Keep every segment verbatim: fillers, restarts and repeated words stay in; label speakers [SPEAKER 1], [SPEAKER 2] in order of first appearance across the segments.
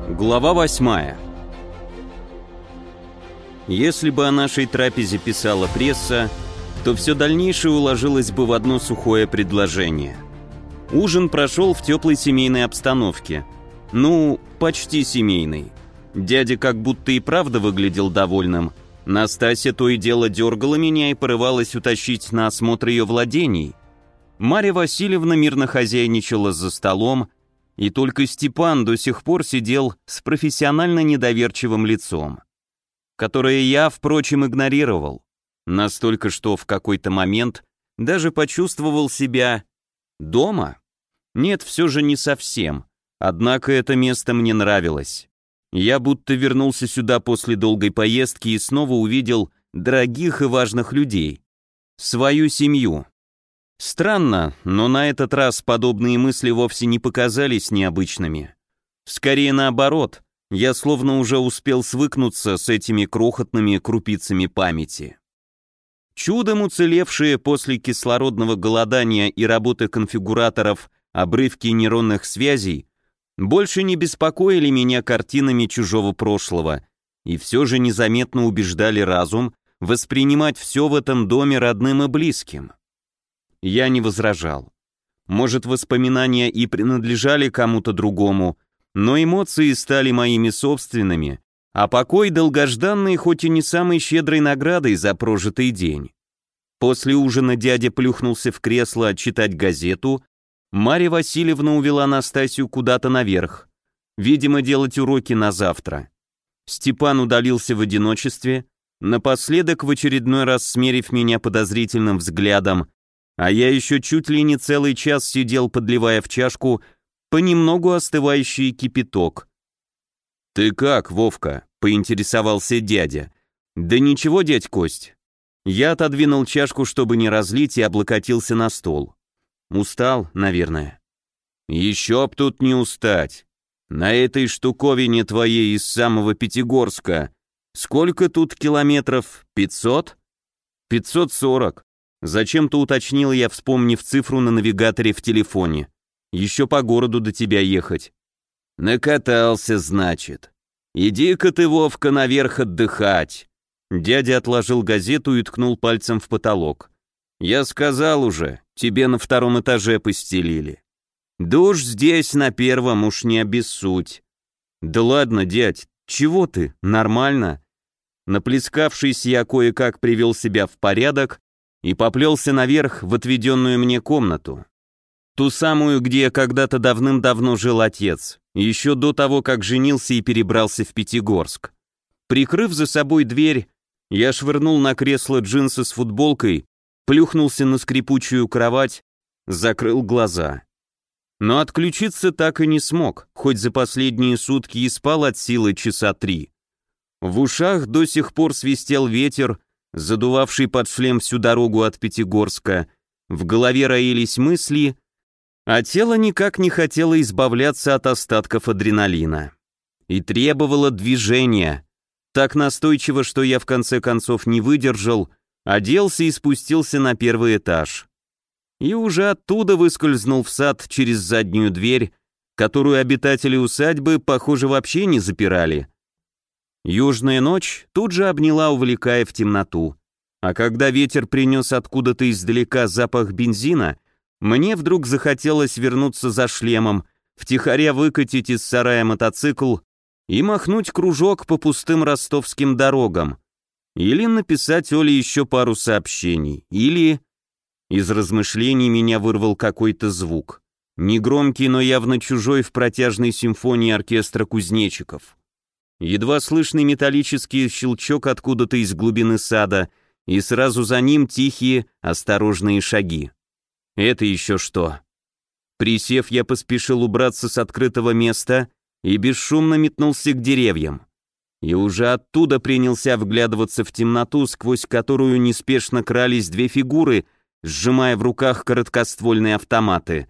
[SPEAKER 1] Глава восьмая. Если бы о нашей трапезе писала пресса, то все дальнейшее уложилось бы в одно сухое предложение. Ужин прошел в теплой семейной обстановке. Ну, почти семейной. Дядя как будто и правда выглядел довольным. Настасья то и дело дергала меня и порывалась утащить на осмотр ее владений. Марья Васильевна мирно хозяйничала за столом, и только Степан до сих пор сидел с профессионально недоверчивым лицом, которое я, впрочем, игнорировал, настолько, что в какой-то момент даже почувствовал себя дома. Нет, все же не совсем, однако это место мне нравилось. Я будто вернулся сюда после долгой поездки и снова увидел дорогих и важных людей, свою семью. Странно, но на этот раз подобные мысли вовсе не показались необычными. Скорее наоборот, я словно уже успел свыкнуться с этими крохотными крупицами памяти. Чудом уцелевшие после кислородного голодания и работы конфигураторов обрывки нейронных связей больше не беспокоили меня картинами чужого прошлого и все же незаметно убеждали разум воспринимать все в этом доме родным и близким. Я не возражал. Может, воспоминания и принадлежали кому-то другому, но эмоции стали моими собственными, а покой долгожданный, хоть и не самой щедрой наградой за прожитый день. После ужина дядя плюхнулся в кресло читать газету, Марья Васильевна увела Настасью куда-то наверх, видимо, делать уроки на завтра. Степан удалился в одиночестве, напоследок в очередной раз смерив меня подозрительным взглядом, а я еще чуть ли не целый час сидел, подливая в чашку понемногу остывающий кипяток. «Ты как, Вовка?» — поинтересовался дядя. «Да ничего, дядь Кость». Я отодвинул чашку, чтобы не разлить, и облокотился на стол. Устал, наверное. «Еще б тут не устать. На этой штуковине твоей из самого Пятигорска. Сколько тут километров? Пятьсот?» «Пятьсот сорок». Зачем-то уточнил я, вспомнив цифру на навигаторе в телефоне. Еще по городу до тебя ехать. Накатался, значит. Иди-ка ты, Вовка, наверх отдыхать. Дядя отложил газету и ткнул пальцем в потолок. Я сказал уже, тебе на втором этаже постелили. Душ здесь на первом, уж не обессудь. Да ладно, дядь, чего ты, нормально? Наплескавшись, я кое-как привел себя в порядок и поплелся наверх в отведенную мне комнату. Ту самую, где когда-то давным-давно жил отец, еще до того, как женился и перебрался в Пятигорск. Прикрыв за собой дверь, я швырнул на кресло джинсы с футболкой, плюхнулся на скрипучую кровать, закрыл глаза. Но отключиться так и не смог, хоть за последние сутки и спал от силы часа три. В ушах до сих пор свистел ветер, задувавший под шлем всю дорогу от Пятигорска, в голове роились мысли, а тело никак не хотело избавляться от остатков адреналина. И требовало движения, так настойчиво, что я в конце концов не выдержал, оделся и спустился на первый этаж. И уже оттуда выскользнул в сад через заднюю дверь, которую обитатели усадьбы, похоже, вообще не запирали. Южная ночь тут же обняла, увлекая в темноту. А когда ветер принес откуда-то издалека запах бензина, мне вдруг захотелось вернуться за шлемом, втихаря выкатить из сарая мотоцикл и махнуть кружок по пустым ростовским дорогам. Или написать Оле еще пару сообщений. Или... Из размышлений меня вырвал какой-то звук. Негромкий, но явно чужой в протяжной симфонии оркестра кузнечиков. Едва слышный металлический щелчок откуда-то из глубины сада, и сразу за ним тихие, осторожные шаги. Это еще что? Присев, я поспешил убраться с открытого места и бесшумно метнулся к деревьям. И уже оттуда принялся вглядываться в темноту, сквозь которую неспешно крались две фигуры, сжимая в руках короткоствольные автоматы.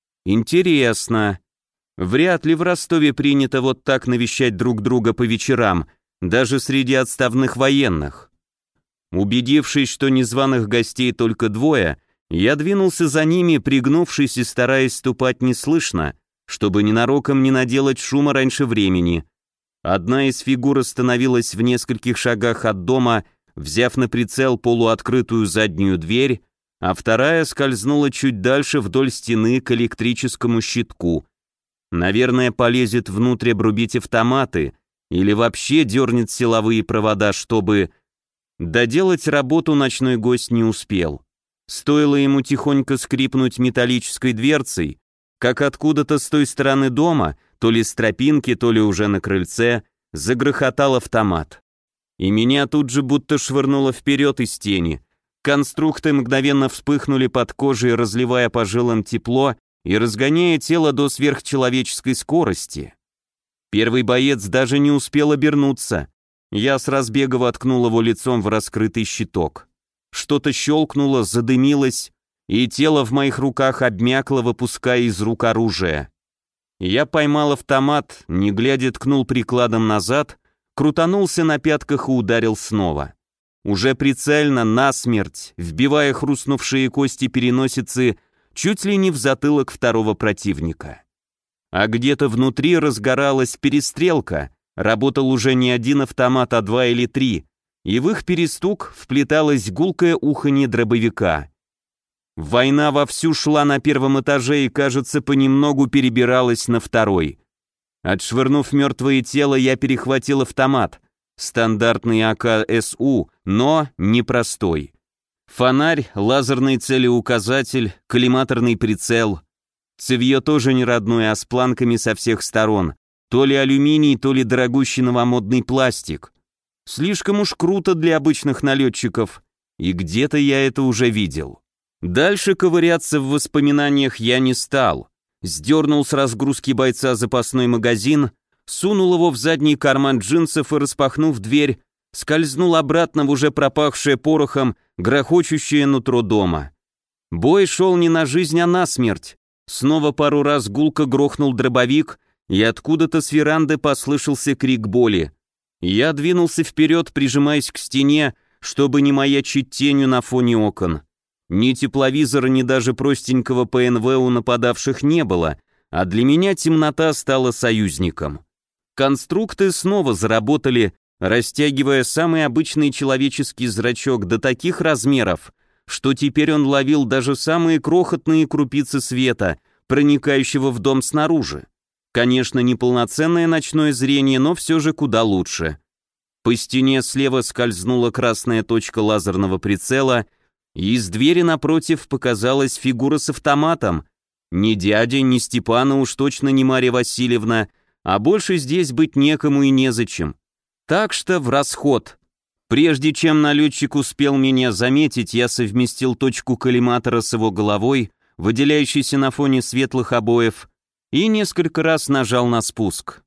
[SPEAKER 1] Интересно. Вряд ли в Ростове принято вот так навещать друг друга по вечерам, даже среди отставных военных. Убедившись, что незваных гостей только двое, я двинулся за ними, пригнувшись и стараясь ступать неслышно, чтобы ненароком не наделать шума раньше времени. Одна из фигур остановилась в нескольких шагах от дома, взяв на прицел полуоткрытую заднюю дверь, а вторая скользнула чуть дальше вдоль стены к электрическому щитку. Наверное, полезет внутрь обрубить автоматы или вообще дернет силовые провода, чтобы... Доделать работу ночной гость не успел. Стоило ему тихонько скрипнуть металлической дверцей, как откуда-то с той стороны дома, то ли с тропинки, то ли уже на крыльце, загрохотал автомат. И меня тут же будто швырнуло вперед из тени. Конструкты мгновенно вспыхнули под кожей, разливая по жилам тепло и разгоняя тело до сверхчеловеческой скорости. Первый боец даже не успел обернуться. Я с разбега воткнул его лицом в раскрытый щиток. Что-то щелкнуло, задымилось, и тело в моих руках обмякло, выпуская из рук оружие. Я поймал автомат, не глядя ткнул прикладом назад, крутанулся на пятках и ударил снова. Уже прицельно, насмерть, вбивая хрустнувшие кости переносицы чуть ли не в затылок второго противника. А где-то внутри разгоралась перестрелка, работал уже не один автомат, а два или три, и в их перестук вплеталось гулкое уханье дробовика. Война вовсю шла на первом этаже и, кажется, понемногу перебиралась на второй. Отшвырнув мертвое тело, я перехватил автомат. Стандартный А К С У, но непростой. Фонарь, лазерный целеуказатель, коллиматорный прицел. Цевье тоже не родное, а с планками со всех сторон. То ли алюминий, то ли дорогущий новомодный пластик. Слишком уж круто для обычных налетчиков, и где-то я это уже видел. Дальше ковыряться в воспоминаниях я не стал. Сдернул с разгрузки бойца запасной магазин, сунул его в задний карман джинсов и, распахнув дверь, скользнул обратно в уже пропахшее порохом, грохочущее нутро дома. Бой шел не на жизнь, а на смерть. Снова пару раз гулко грохнул дробовик, и откуда-то с веранды послышался крик боли. Я двинулся вперед, прижимаясь к стене, чтобы не маячить тенью на фоне окон. Ни тепловизора, ни даже простенького П Н В у нападавших не было, а для меня темнота стала союзником. Конструкты снова заработали, растягивая самый обычный человеческий зрачок до таких размеров, что теперь он ловил даже самые крохотные крупицы света, проникающего в дом снаружи. Конечно, не полноценное ночное зрение, но все же куда лучше. По стене слева скользнула красная точка лазерного прицела, и из двери напротив показалась фигура с автоматом. Ни дядя, ни Степана, уж точно не Марья Васильевна, а больше здесь быть некому и незачем. Так что в расход. Прежде чем налетчик успел меня заметить, я совместил точку коллиматора с его головой, выделяющейся на фоне светлых обоев, и несколько раз нажал на спуск.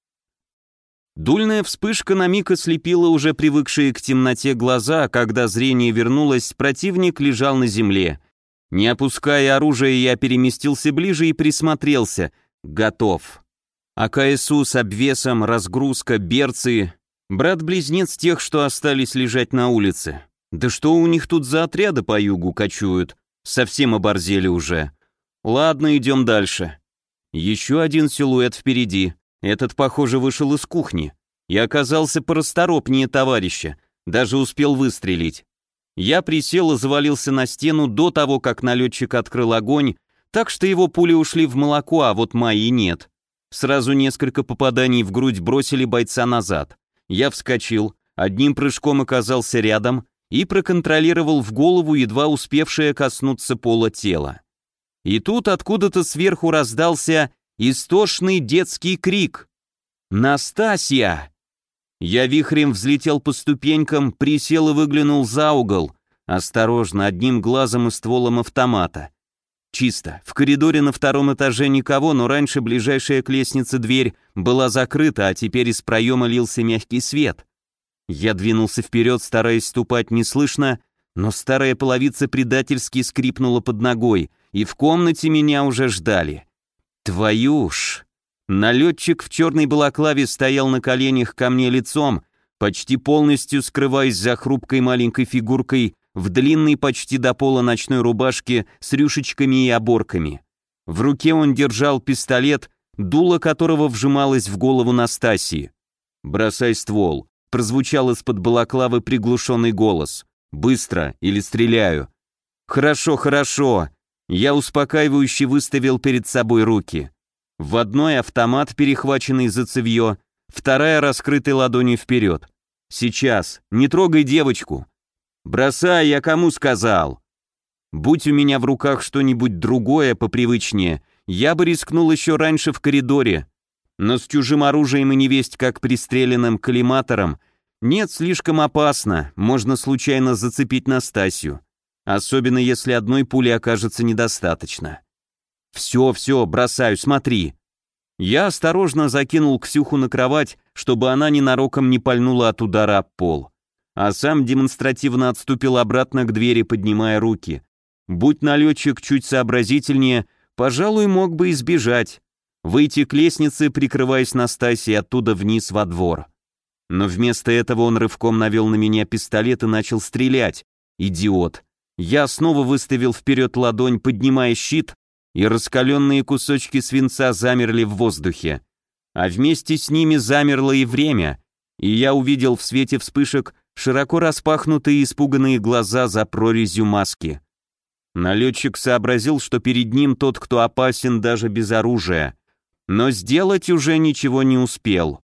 [SPEAKER 1] Дульная вспышка на миг ослепила уже привыкшие к темноте глаза, а когда зрение вернулось, противник лежал на земле. Не опуская оружие, я переместился ближе и присмотрелся. Готов. А К С У с обвесом, разгрузка, берцы. Брат-близнец тех, что остались лежать на улице. Да что у них тут за отряды по югу кочуют? Совсем оборзели уже. Ладно, идем дальше. Еще один силуэт впереди. Этот, похоже, вышел из кухни и оказался порасторопнее товарища, даже успел выстрелить. Я присел и завалился на стену до того, как налетчик открыл огонь, так что его пули ушли в молоко, а вот мои нет. Сразу несколько попаданий в грудь бросили бойца назад. Я вскочил, одним прыжком оказался рядом и проконтролировал в голову едва успевшее коснуться пола тело. И тут откуда-то сверху раздался истошный детский крик. «Настасья!» Я вихрем взлетел по ступенькам, присел и выглянул за угол, осторожно, одним глазом и стволом автомата. Чисто. В коридоре на втором этаже никого, но раньше ближайшая к лестнице дверь была закрыта, а теперь из проема лился мягкий свет. Я двинулся вперед, стараясь ступать неслышно, но старая половица предательски скрипнула под ногой, и в комнате меня уже ждали. Твою ж! Налетчик в черной балаклаве стоял на коленях ко мне лицом, почти полностью скрываясь за хрупкой маленькой фигуркой в длинной почти до пола ночной рубашке с рюшечками и оборками. В руке он держал пистолет, дуло которого вжималось в голову Настасьи. «Бросай ствол», — прозвучал из-под балаклавы приглушенный голос. «Быстро, или стреляю». «Хорошо, хорошо». Я успокаивающе выставил перед собой руки. В одной автомат, перехваченный за цевьё, вторая раскрытой ладонью вперед. «Сейчас, не трогай девочку». «Бросай, я кому сказал?» Будь у меня в руках что-нибудь другое, попривычнее, я бы рискнул еще раньше в коридоре. Но с чужим оружием и невесть как пристреленным коллиматором нет, слишком опасно, можно случайно зацепить Настасью. Особенно если одной пули окажется недостаточно. «Все, все, бросаю, смотри». Я осторожно закинул Ксюху на кровать, чтобы она ненароком не пальнула от удара об пол. А сам демонстративно отступил обратно к двери, поднимая руки. Будь налетчик чуть сообразительнее, пожалуй, мог бы избежать. Выйти к лестнице, прикрываясь Настасьей, оттуда вниз во двор. Но вместо этого он рывком навел на меня пистолет и начал стрелять. Идиот. Я снова выставил вперед ладонь, поднимая щит, и раскаленные кусочки свинца замерли в воздухе. А вместе с ними замерло и время, и я увидел в свете вспышек широко распахнутые испуганные глаза за прорезью маски. Налетчик сообразил, что перед ним тот, кто опасен даже без оружия, но сделать уже ничего не успел.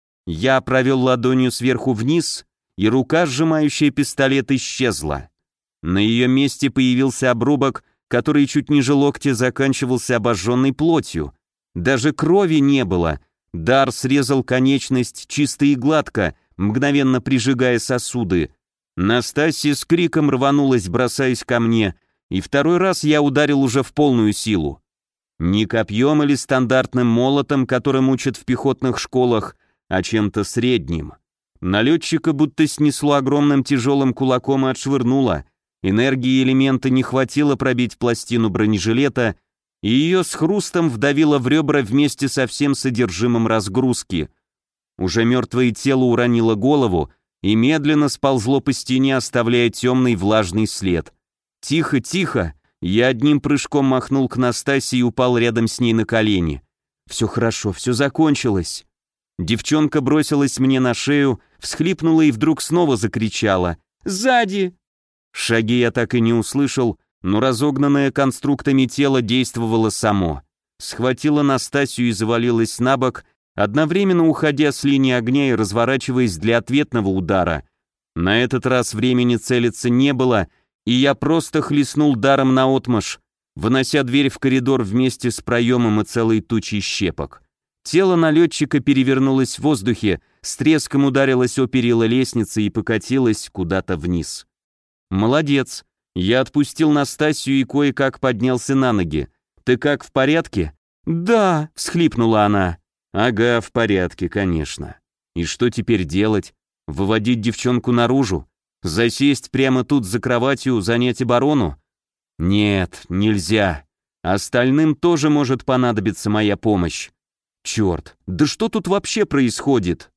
[SPEAKER 1] Я провел ладонью сверху вниз, и рука, сжимающая пистолет, исчезла. На ее месте появился обрубок, который чуть ниже локтя заканчивался обожженной плотью. Даже крови не было. Дар срезал конечность чисто и гладко, мгновенно прижигая сосуды. Настасья с криком рванулась, бросаясь ко мне, и второй раз я ударил уже в полную силу. Не копьем или стандартным молотом, которым учат в пехотных школах, а чем-то средним. Налетчика будто снесло огромным тяжелым кулаком и отшвырнуло. Энергии элемента не хватило пробить пластину бронежилета, и ее с хрустом вдавило в ребра вместе со всем содержимым разгрузки. Уже мертвое тело уронило голову и медленно сползло по стене, оставляя темный влажный след. «Тихо, тихо!» Я одним прыжком махнул к Настасье и упал рядом с ней на колени. «Все хорошо, все закончилось». Девчонка бросилась мне на шею, всхлипнула и вдруг снова закричала: «Сзади!» Шаги я так и не услышал, но разогнанное конструктами тело действовало само. Схватила Настасью и завалилась на бок, одновременно уходя с линии огня и разворачиваясь для ответного удара. На этот раз времени целиться не было, и я просто хлестнул даром наотмашь, вынося дверь в коридор вместе с проемом и целой тучей щепок. Тело налетчика перевернулось в воздухе, с треском ударилось о перила лестницы и покатилось куда-то вниз. «Молодец!» Я отпустил Настасью и кое-как поднялся на ноги. «Ты как, в порядке?» «Да!» — всхлипнула она. «Ага, в порядке, конечно. И что теперь делать? Выводить девчонку наружу? Засесть прямо тут за кроватью, занять оборону? Нет, нельзя. Остальным тоже может понадобиться моя помощь. Черт, да что тут вообще происходит?»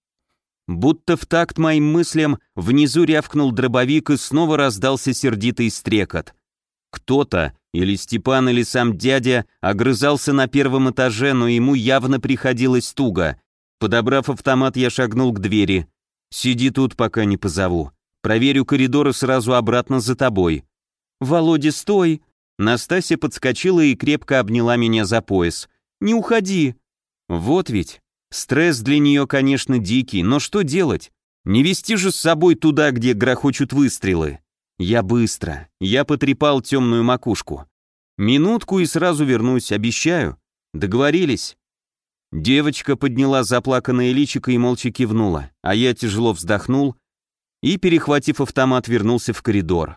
[SPEAKER 1] Будто в такт моим мыслям внизу рявкнул дробовик и снова раздался сердитый стрекот. Кто-то, или Степан, или сам дядя, огрызался на первом этаже, но ему явно приходилось туго. Подобрав автомат, я шагнул к двери. «Сиди тут, пока не позову. Проверю коридор и сразу обратно за тобой». «Володя, стой!» Настасья подскочила и крепко обняла меня за пояс. «Не уходи!» Вот ведь. Стресс для нее, конечно, дикий, но что делать? Не вести же с собой туда, где грохочут выстрелы. Я быстро. Я потрепал темную макушку. Минутку и сразу вернусь, обещаю. Договорились? Девочка подняла заплаканное личико и молча кивнула, а я тяжело вздохнул и, перехватив автомат, вернулся в коридор.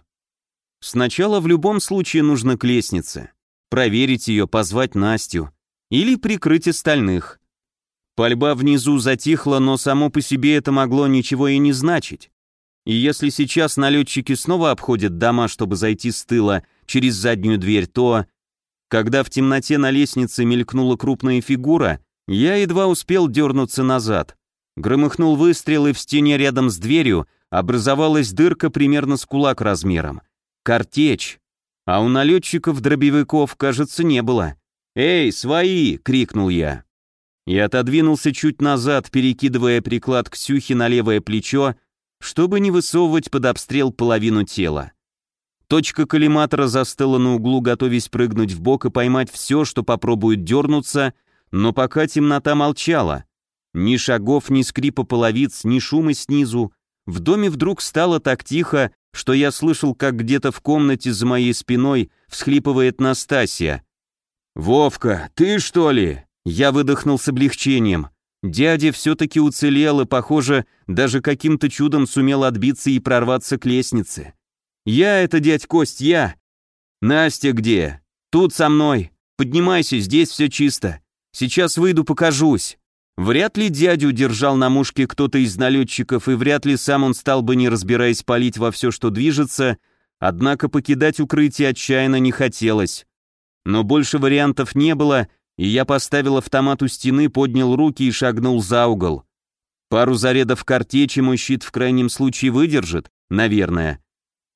[SPEAKER 1] Сначала в любом случае нужно к лестнице. Проверить ее, позвать Настю. Или прикрыть остальных. Пальба внизу затихла, но само по себе это могло ничего и не значить. И если сейчас налетчики снова обходят дома, чтобы зайти с тыла через заднюю дверь, то... Когда в темноте на лестнице мелькнула крупная фигура, я едва успел дернуться назад. Громыхнул выстрел, и в стене рядом с дверью образовалась дырка примерно с кулак размером. Картечь. А у налетчиков дробовиков, кажется, не было. «Эй, свои!» — крикнул я. И отодвинулся чуть назад, перекидывая приклад Ксюхи на левое плечо, чтобы не высовывать под обстрел половину тела. Точка коллиматора застыла на углу, готовясь прыгнуть в бок и поймать все, что попробует дернуться, но пока темнота молчала. Ни шагов, ни скрипа половиц, ни шума снизу. В доме вдруг стало так тихо, что я слышал, как где-то в комнате за моей спиной всхлипывает Настасья. «Вовка, ты что ли?» Я выдохнул с облегчением. Дядя все-таки уцелел и, похоже, даже каким-то чудом сумел отбиться и прорваться к лестнице. «Я это, дядь Кость, я!» «Настя где?» «Тут со мной. Поднимайся, здесь все чисто. Сейчас выйду, покажусь». Вряд ли дядю держал на мушке кто-то из налетчиков, и вряд ли сам он стал бы, не разбираясь, палить во все, что движется, однако покидать укрытие отчаянно не хотелось. Но больше вариантов не было, и я поставил автомат у стены, поднял руки и шагнул за угол. Пару зарядов картечи мой щит в крайнем случае выдержит, наверное.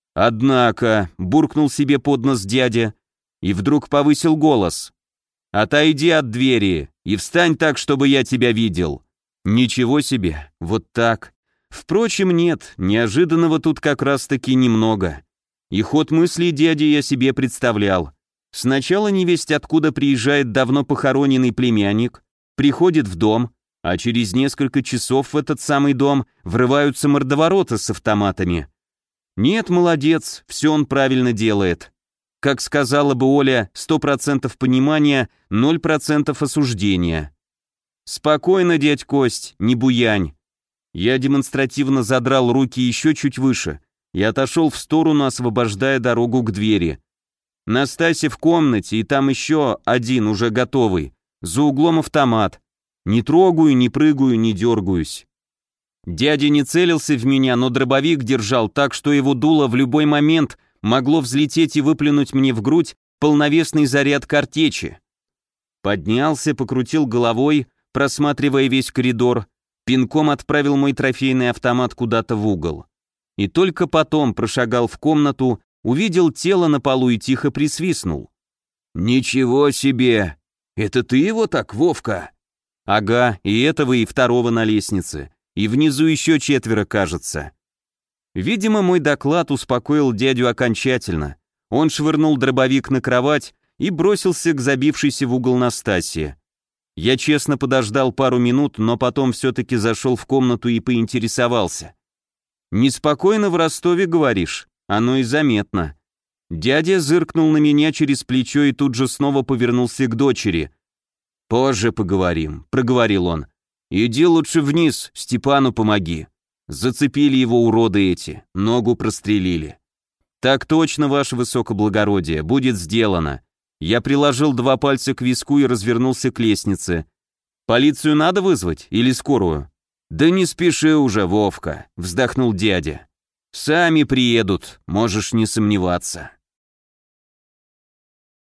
[SPEAKER 1] Однако, буркнул себе под нос дядя, и вдруг повысил голос. «Отойди от двери и встань так, чтобы я тебя видел». Ничего себе, вот так. Впрочем, нет, неожиданного тут как раз-таки немного. И ход мыслей дяди я себе представлял. Сначала невесть откуда приезжает давно похороненный племянник, приходит в дом, а через несколько часов в этот самый дом врываются мордовороты с автоматами. Нет, молодец, все он правильно делает. Как сказала бы Оля, сто процентов понимания, ноль процентов осуждения. «Спокойно, дядь Кость, не буянь». Я демонстративно задрал руки еще чуть выше и отошел в сторону, освобождая дорогу к двери. Настасья в комнате, и там еще один, уже готовый. За углом автомат. Не трогаю, не прыгаю, не дергаюсь. Дядя не целился в меня, но дробовик держал так, что его дуло в любой момент могло взлететь и выплюнуть мне в грудь полновесный заряд картечи. Поднялся, покрутил головой, просматривая весь коридор, пинком отправил мой трофейный автомат куда-то в угол. И только потом прошагал в комнату, увидел тело на полу и тихо присвистнул. «Ничего себе! Это ты его так, Вовка?» «Ага, и этого, и второго на лестнице. И внизу еще четверо, кажется». Видимо, мой доклад успокоил дядю окончательно. Он швырнул дробовик на кровать и бросился к забившейся в угол Настасье. Я честно подождал пару минут, но потом все-таки зашел в комнату и поинтересовался. «Неспокойно в Ростове, говоришь? Оно и заметно». Дядя зыркнул на меня через плечо и тут же снова повернулся к дочери. «Позже поговорим», — проговорил он. «Иди лучше вниз, Степану помоги». Зацепили его уроды эти, ногу прострелили. «Так точно, ваше высокоблагородие, будет сделано». Я приложил два пальца к виску и развернулся к лестнице. «Полицию надо вызвать или скорую?» «Да не спеши уже, Вовка», — вздохнул дядя. «Сами приедут, можешь не сомневаться».